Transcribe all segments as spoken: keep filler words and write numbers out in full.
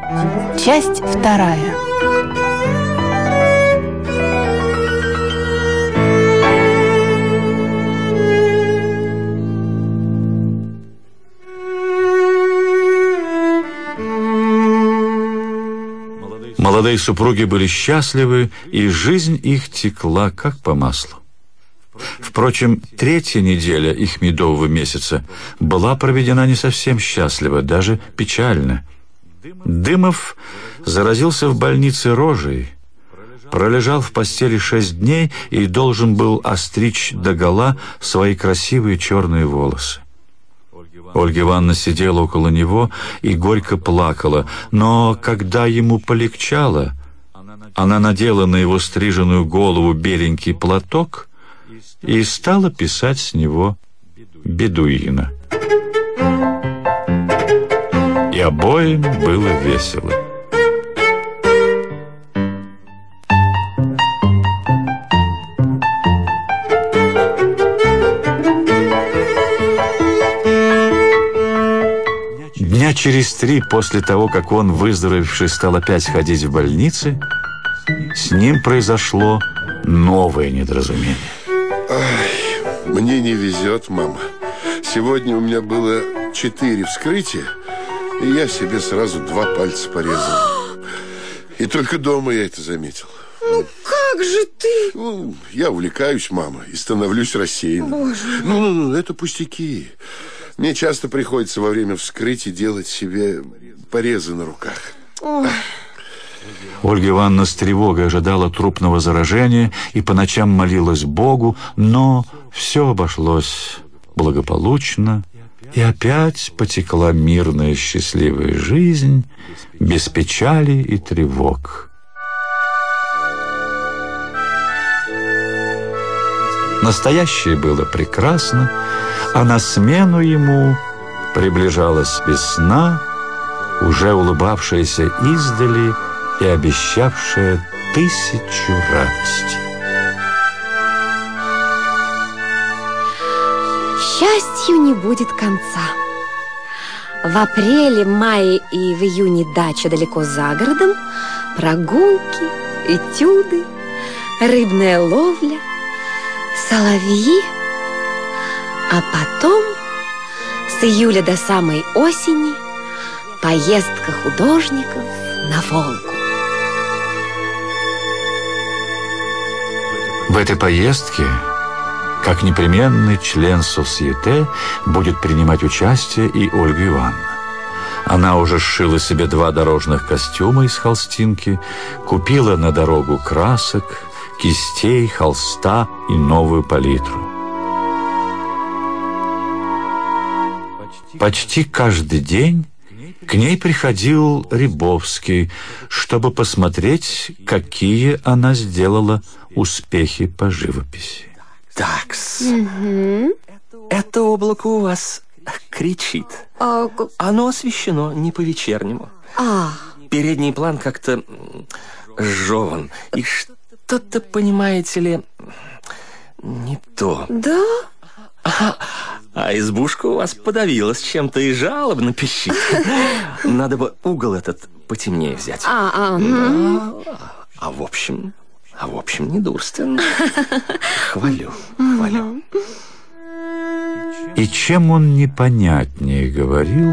Часть вторая. Молодые супруги были счастливы, и жизнь их текла как по маслу. Впрочем, третья неделя их медового месяца была проведена не совсем счастливо, даже печально. Дымов заразился в больнице рожей, пролежал в постели шесть дней и должен был остричь догола свои красивые черные волосы. Ольга Ивановна сидела около него и горько плакала, но когда ему полегчало, она надела на его стриженную голову беленький платок и стала писать с него бедуина. И обоим было весело. Дня через три после того, как он, выздоровевший, стал опять ходить в больнице, с ним произошло новое недоразумение. Ай, мне не везет, мама. Сегодня у меня было четыре вскрытия, и я себе сразу два пальца порезал. И только дома я это заметил. Ну, как же ты? Ну, я увлекаюсь, мама, и становлюсь рассеянным. Боже мой. Ну, ну, ну, это пустяки. Мне часто приходится во время вскрытия делать себе порезы на руках. Ой. Ольга Ивановна с тревогой ожидала трупного заражения и по ночам молилась Богу, но все обошлось благополучно, и опять потекла мирная счастливая жизнь без печали и тревог. Настоящее было прекрасно, а на смену ему приближалась весна, уже улыбавшаяся издали и обещавшая тысячу радостей. Счастью не будет конца. В апреле, мае и в июне дача далеко за городом, прогулки, этюды, рыбная ловля, соловьи, а потом с июля до самой осени поездка художников на Волгу. В этой поездке, как непременный член Совсьете, будет принимать участие и Ольга Ивановна. Она уже сшила себе два дорожных костюма из холстинки, купила на дорогу красок, кистей, холста и новую палитру. Почти каждый день к ней приходил Рябовский, чтобы посмотреть, какие она сделала успехи по живописи. Такс. Угу. Это облако у вас кричит. А, Оно освещено не по-вечернему. а. Передний план как-то сжеван. И что-то, понимаете ли, не то. Да? А, а избушка у вас подавилась чем-то и жалобно пищит. Надо бы угол этот потемнее взять. А, а, угу. а, а в общем, а в общем, недурственно. Хвалю, хвалю. И чем он непонятнее говорил,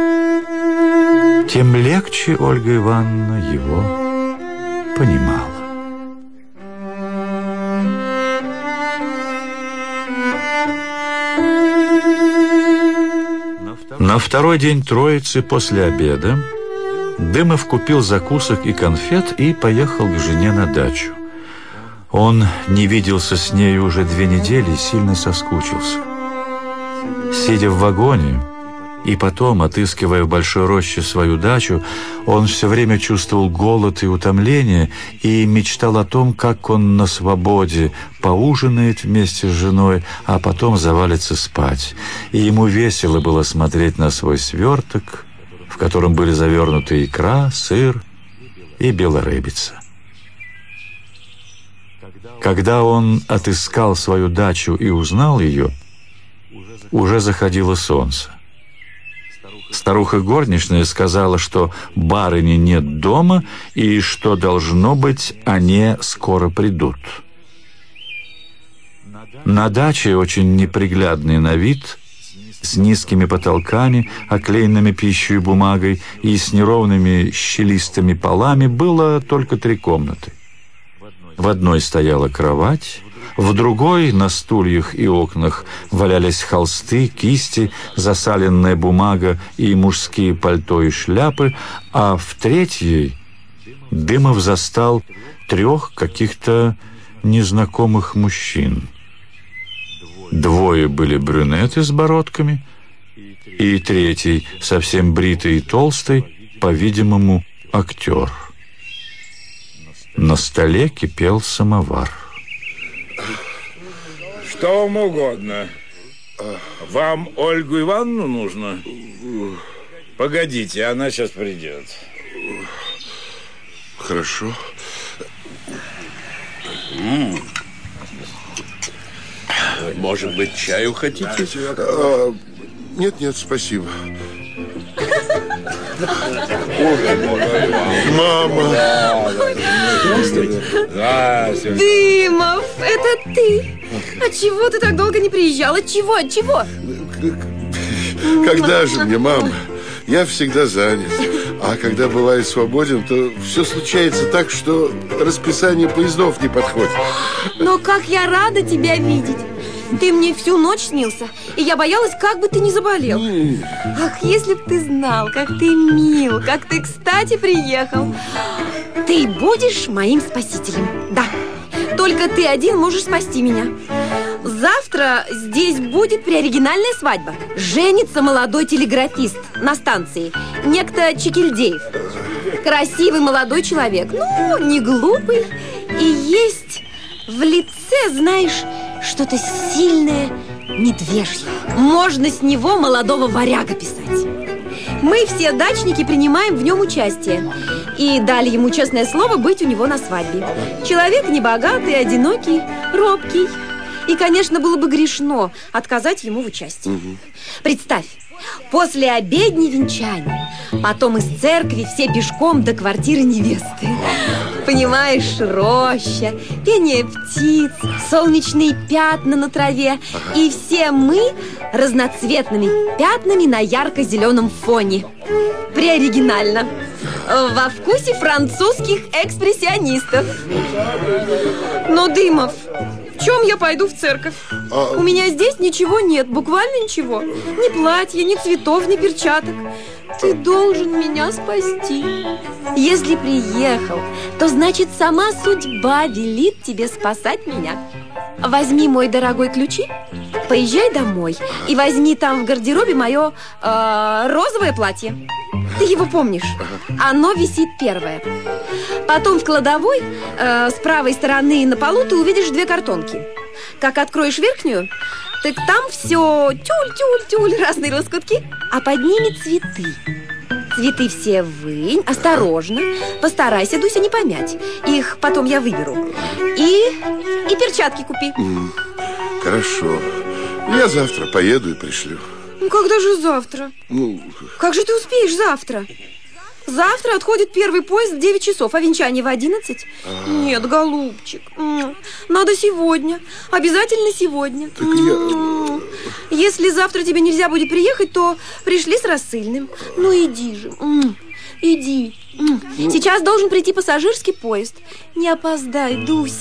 тем легче Ольга Ивановна его понимала. На второй день Троицы после обеда Дымов купил закусок и конфет и поехал к жене на дачу. Он не виделся с нею уже две недели и сильно соскучился. Сидя в вагоне и потом, отыскивая в Большой Роще свою дачу, он все время чувствовал голод и утомление и мечтал о том, как он на свободе поужинает вместе с женой, а потом завалится спать. И ему весело было смотреть на свой сверток, в котором были завернуты икра, сыр и белорыбица. Когда он отыскал свою дачу и узнал ее, уже заходило солнце. Старуха горничная сказала, что барыни нет дома и что, должно быть, они скоро придут. На даче, очень неприглядный на вид, с низкими потолками, оклеенными пищей бумагой и с неровными щелистыми полами, было только три комнаты. В одной стояла кровать, в другой на стульях и окнах валялись холсты, кисти, засаленная бумага и мужские пальто и шляпы, а в третьей Дымов застал трех каких-то незнакомых мужчин. Двое были брюнеты с бородками, и третий, совсем бритый и толстый, по-видимому, актер. На столе кипел самовар. Что вам угодно? Вам Ольгу Ивановну нужно? Погодите, она сейчас придет. Хорошо. Может быть, чаю хотите? А, нет, нет, спасибо. Мама! Дымов, это ты? А чего ты так долго не приезжал? От чего? От чего? Когда же мне, мама? Я всегда занят. А когда бываю свободен, то все случается так, что расписание поездов не подходит. Но как я рада тебя видеть. Ты мне всю ночь снился, и я боялась, как бы ты не заболел. Ах, если б ты знал, как ты мил, как ты кстати приехал. Ты будешь моим спасителем, да. Только ты один можешь спасти меня. Завтра здесь будет преоригинальная свадьба. Женится молодой телеграфист на станции, некто Чекильдеев. Красивый молодой человек, ну, не глупый. И есть в лице, знаешь, что-то сильное, медвежье. Можно с него молодого варяга писать. Мы все дачники принимаем в нем участие и дали ему честное слово быть у него на свадьбе. Человек небогатый, одинокий, робкий. И, конечно, было бы грешно отказать ему в участии. Угу. Представь, после обедни венчания, потом из церкви все пешком до квартиры невесты. Понимаешь, роща, пение птиц, солнечные пятна на траве. И все мы разноцветными пятнами на ярко-зеленом фоне. Преоригинально. Во вкусе французских экспрессионистов. Но, Дымов, в чем я пойду в церковь? А... У меня здесь ничего нет, буквально ничего. Ни платья, ни цветов, ни перчаток. Ты должен меня спасти. Если приехал, то значит сама судьба велит тебе спасать меня. Возьми, мой дорогой, ключи, поезжай домой и возьми там в гардеробе мое э, розовое платье. Ты его помнишь? Оно висит первое. Потом в кладовой э, с правой стороны на полу ты увидишь две картонки. Как откроешь верхнюю, так там все тюль-тюль-тюль, разные лоскутки, а под ними цветы. Цветы все вынь, осторожно, постарайся, Дуся, не помять. Их потом я выберу. И, и перчатки купи. Хорошо. Я завтра поеду и пришлю. Ну, когда же завтра? Ну... Как же ты успеешь завтра? Завтра отходит первый поезд в девять часов, а венчание в одиннадцать. А... Нет, голубчик, надо сегодня. Обязательно сегодня. Так я... Если завтра тебе нельзя будет приехать, то пришли с рассыльным. Ну, иди же, иди. Ну... Сейчас должен прийти пассажирский поезд. Не опоздай, Дуся.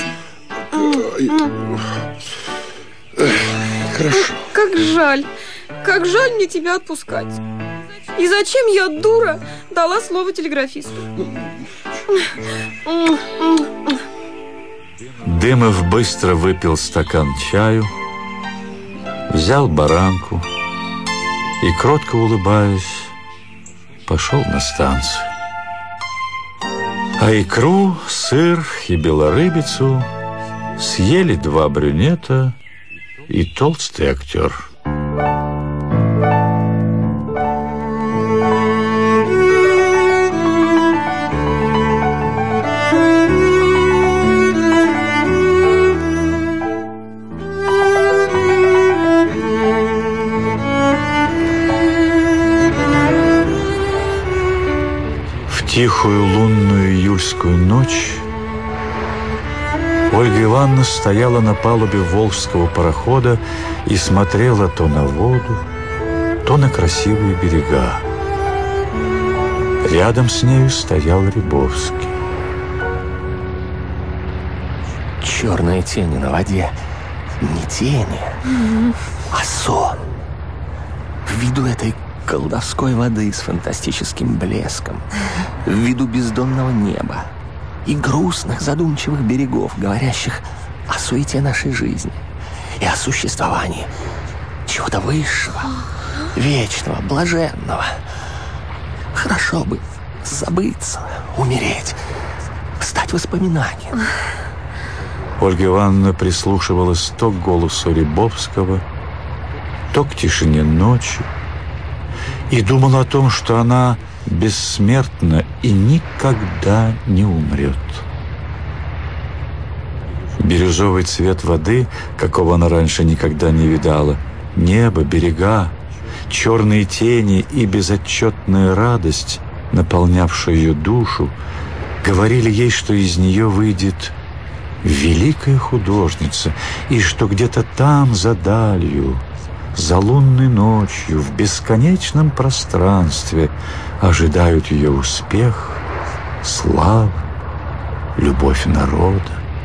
Хорошо. Как жаль. Как жаль мне тебя отпускать. И зачем я, дура, дала слово телеграфисту? Дымов быстро выпил стакан чаю, взял баранку и, кротко улыбаясь, пошел на станцию. А икру, сыр и белорыбицу съели два брюнета и толстый актер. тихую лунную июльскую ночь Ольга Ивановна стояла на палубе волжского парохода и смотрела то на воду, то на красивые берега. Рядом с нею стоял Рябовский. Черные тени на воде. Не тени, а сон. В виду этой колдовской воды с фантастическим блеском, в виду бездонного неба и грустных задумчивых берегов, говорящих о суете нашей жизни и о существовании чего-то высшего, вечного, блаженного. Хорошо бы забыться, умереть, стать воспоминанием. Ольга Ивановна прислушивалась то к голосу Рябовского, то к тишине ночи и думала о том, что она бессмертна и никогда не умрет. Бирюзовый цвет воды, какого она раньше никогда не видала, небо, берега, черные тени и безотчетная радость, наполнявшая ее душу, говорили ей, что из нее выйдет великая художница, и что где-то там, за далью, за лунной ночью, в бесконечном пространстве ожидают ее успех, слава, любовь народа.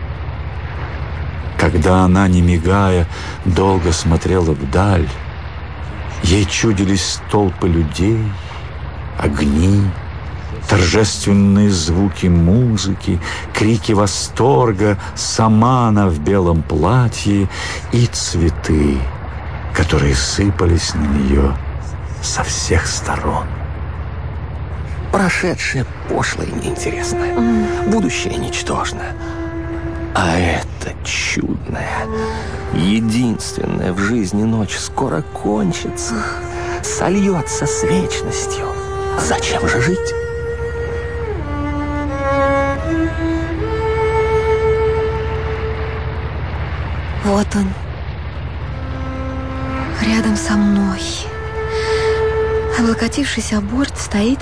Когда она, не мигая, долго смотрела вдаль, ей чудились толпы людей, огни, торжественные звуки музыки, крики восторга, сама она в белом платье и цветы, которые сыпались на нее со всех сторон. Прошедшее пошло и неинтересно, будущее ничтожно. А эта чудная, единственная в жизни ночь скоро кончится, сольется с вечностью. Зачем же жить? Вот он, рядом со мной. Облокотившись о борт, стоит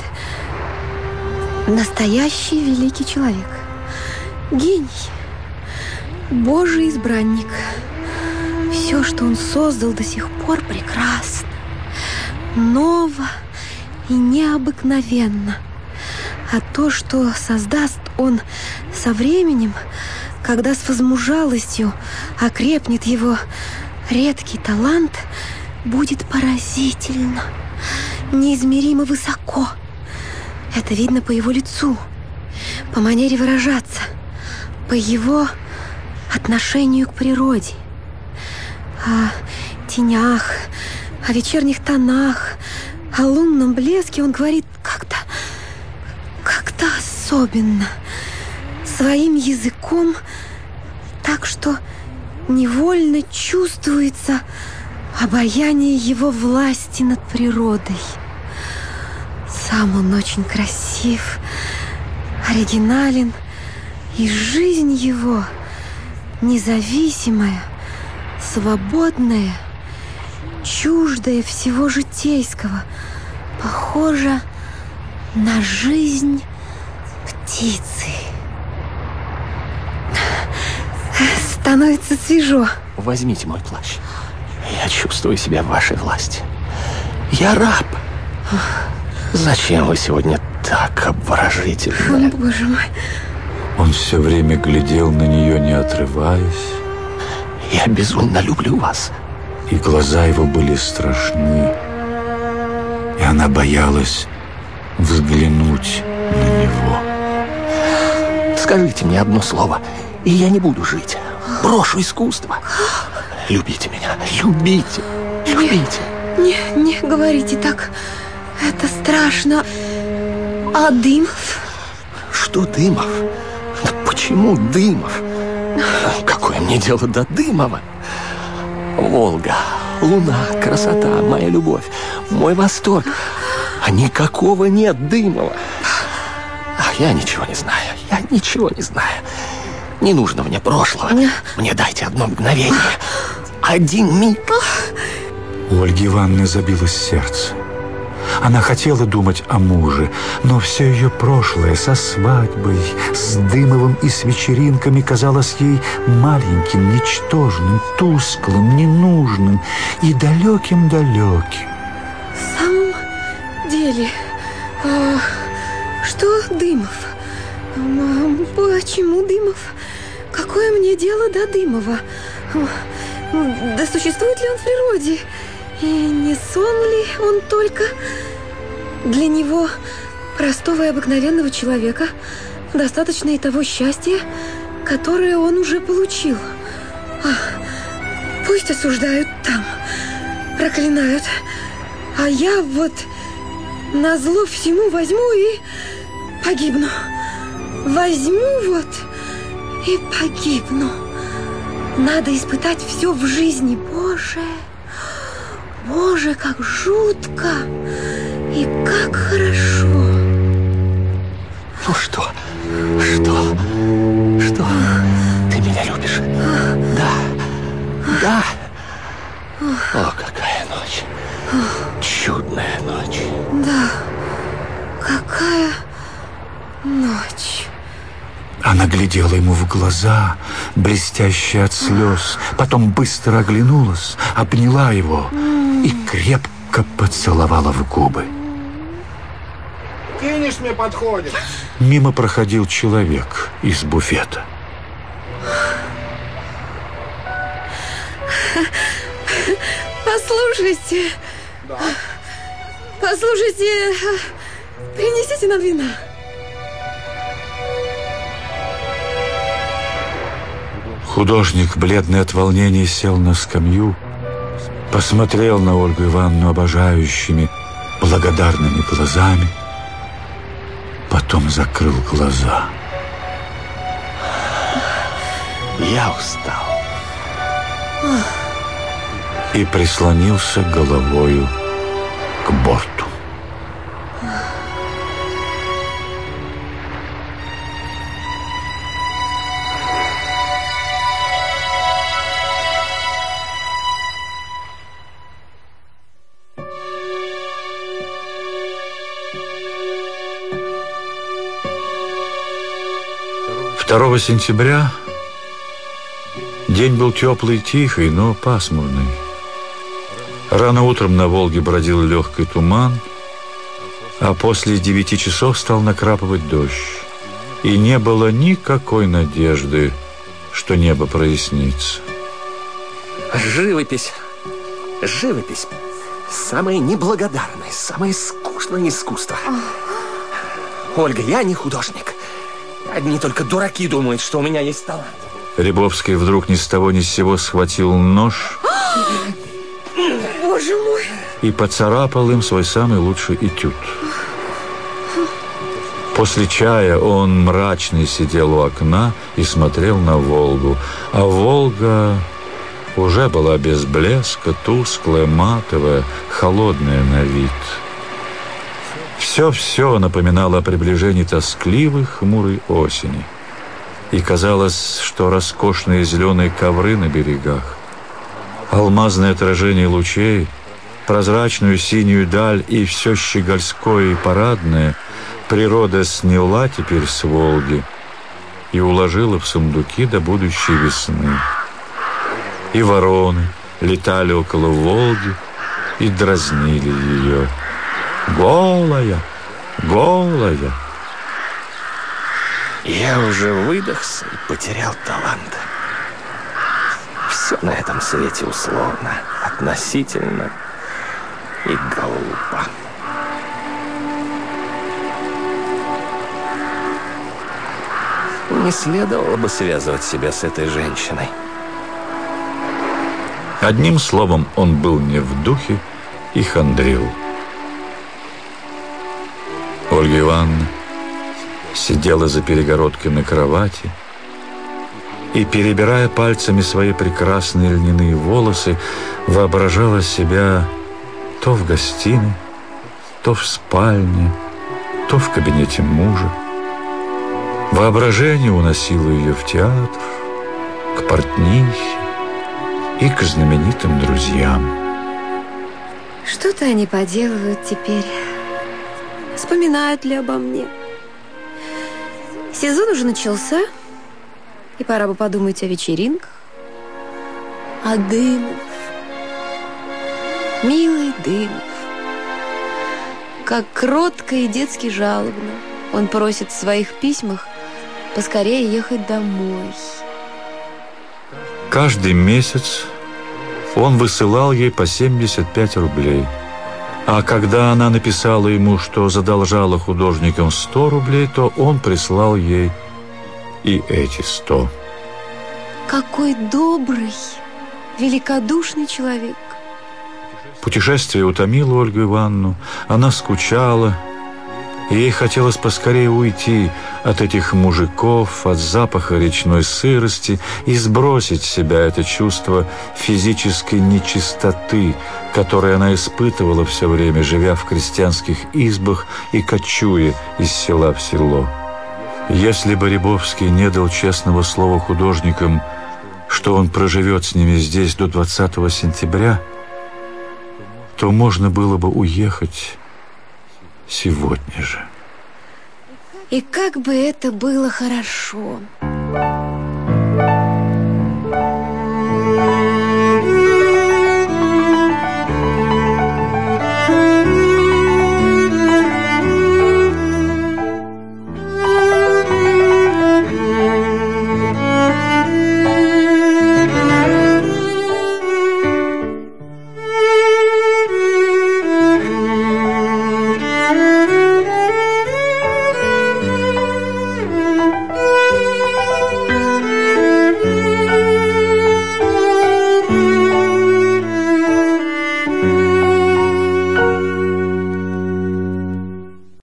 настоящий великий человек. Гений, Божий избранник. Все, что он создал до сих пор, прекрасно, ново и необыкновенно. А то, что создаст он со временем, когда с возмужалостью окрепнет его редкий талант, будет поразительно, неизмеримо высоко. Это видно по его лицу, по манере выражаться, по его отношению к природе. О тенях, о вечерних тонах, о лунном блеске он говорит как-то, как-то особенно, своим языком, так что невольно чувствуется обаяние его власти над природой. Сам он очень красив, оригинален, и жизнь его независимая, свободная, чуждая всего житейского, похожа на жизнь птицы. Становится свежо. Возьмите мой плащ. Я чувствую себя в вашей власти. Я раб. Зачем вы сегодня так обворожительны? О, Боже мой. Он все время глядел на нее, не отрываясь. Я безумно люблю вас. И глаза его были страшны. И она боялась взглянуть на него. Скажите мне одно слово, и я не буду жить. Брошу искусство. Любите меня, любите, любите. Не, не, не говорите так. Это страшно. А Дымов? Что Дымов? Да почему Дымов? Какое мне дело до Дымова? Волга, луна, красота, моя любовь, мой восторг. А никакого нет Дымова. Ах, я ничего не знаю, я ничего не знаю. Не нужно мне прошлого. Мне дайте одно мгновение. Один миг. У Ольги Ивановны забилось сердце. Она хотела думать о муже, но все ее прошлое со свадьбой, с Дымовым и с вечеринками казалось ей маленьким, ничтожным, тусклым, ненужным и далеким-далеким. В самом деле, а что Дымов? А почему Дымов? Какое мне дело до Дымова? Да существует ли он в природе? И не сон ли он только? Для него, простого и обыкновенного человека, достаточно и того счастья, которое он уже получил. А, пусть осуждают там, проклинают, а я вот назло всему возьму и погибну. Возьму вот и погибну. Надо испытать все в жизни. Боже, Боже, как жутко и как хорошо. Ну что? Что? Что? Ты меня любишь? Да. Да. О, какая ночь. Чудная ночь. Да. Какая ночь. Она глядела ему в глаза, блестящие от слез, потом быстро оглянулась, обняла его и крепко поцеловала в губы. Кинешь мне подходит. Мимо проходил человек из буфета. Послушайте. Да. Послушайте, принесите нам вина. Художник, бледный от волнения, сел на скамью, посмотрел на Ольгу Ивановну обожающими, благодарными глазами, потом закрыл глаза. Я устал. И прислонился головою к борту. второго сентября день был теплый и тихий, но пасмурный. Рано утром на Волге бродил легкий туман, а после девяти часов стал накрапывать дождь. И не было никакой надежды, что небо прояснится. Живопись. Живопись. Самое неблагодарное, самое скучное искусство. Ольга, я не художник. Одни только дураки думают, что у меня есть талант. Рябовский вдруг ни с того ни с сего схватил нож Боже мой! И поцарапал им свой самый лучший этюд. После чая он мрачный сидел у окна и смотрел на Волгу. А Волга уже была без блеска, тусклая, матовая, холодная на вид. Все-все напоминало о приближении тоскливой, хмурой осени. И казалось, что роскошные зеленые ковры на берегах, алмазное отражение лучей, прозрачную синюю даль и все щегольское и парадное природа сняла теперь с Волги и уложила в сундуки до будущей весны. И вороны летали около Волги и дразнили ее. Голая, голая. Я уже выдохся и потерял талант. Все на этом свете условно, относительно и глупо. Не следовало бы связывать себя с этой женщиной. Одним словом, он был не в духе и хандрил. Ольга Ивановна сидела за перегородкой на кровати и, перебирая пальцами свои прекрасные льняные волосы, воображала себя то в гостиной, то в спальне, то в кабинете мужа. Воображение уносило ее в театр, к портнихе и к знаменитым друзьям. Что-то они поделывают теперь. вспоминают ли обо мне. Сезон уже начался, и пора бы подумать о вечеринках. А Дымов, милый Дымов, как кротко и детски жалобно он просит в своих письмах поскорее ехать домой. Каждый месяц он высылал ей по семьдесят пять рублей. А когда она написала ему, что задолжала художникам сто рублей, то он прислал ей и эти сто. Какой добрый, великодушный человек. Путешествие утомило Ольгу Ивановну. Она скучала. Ей хотелось поскорее уйти от этих мужиков, от запаха речной сырости и сбросить с себя это чувство физической нечистоты, которое она испытывала все время, живя в крестьянских избах и кочуя из села в село. Если бы Рябовский не дал честного слова художникам, что он проживет с ними здесь до двадцатого сентября, то можно было бы уехать сегодня же. И как бы это было хорошо.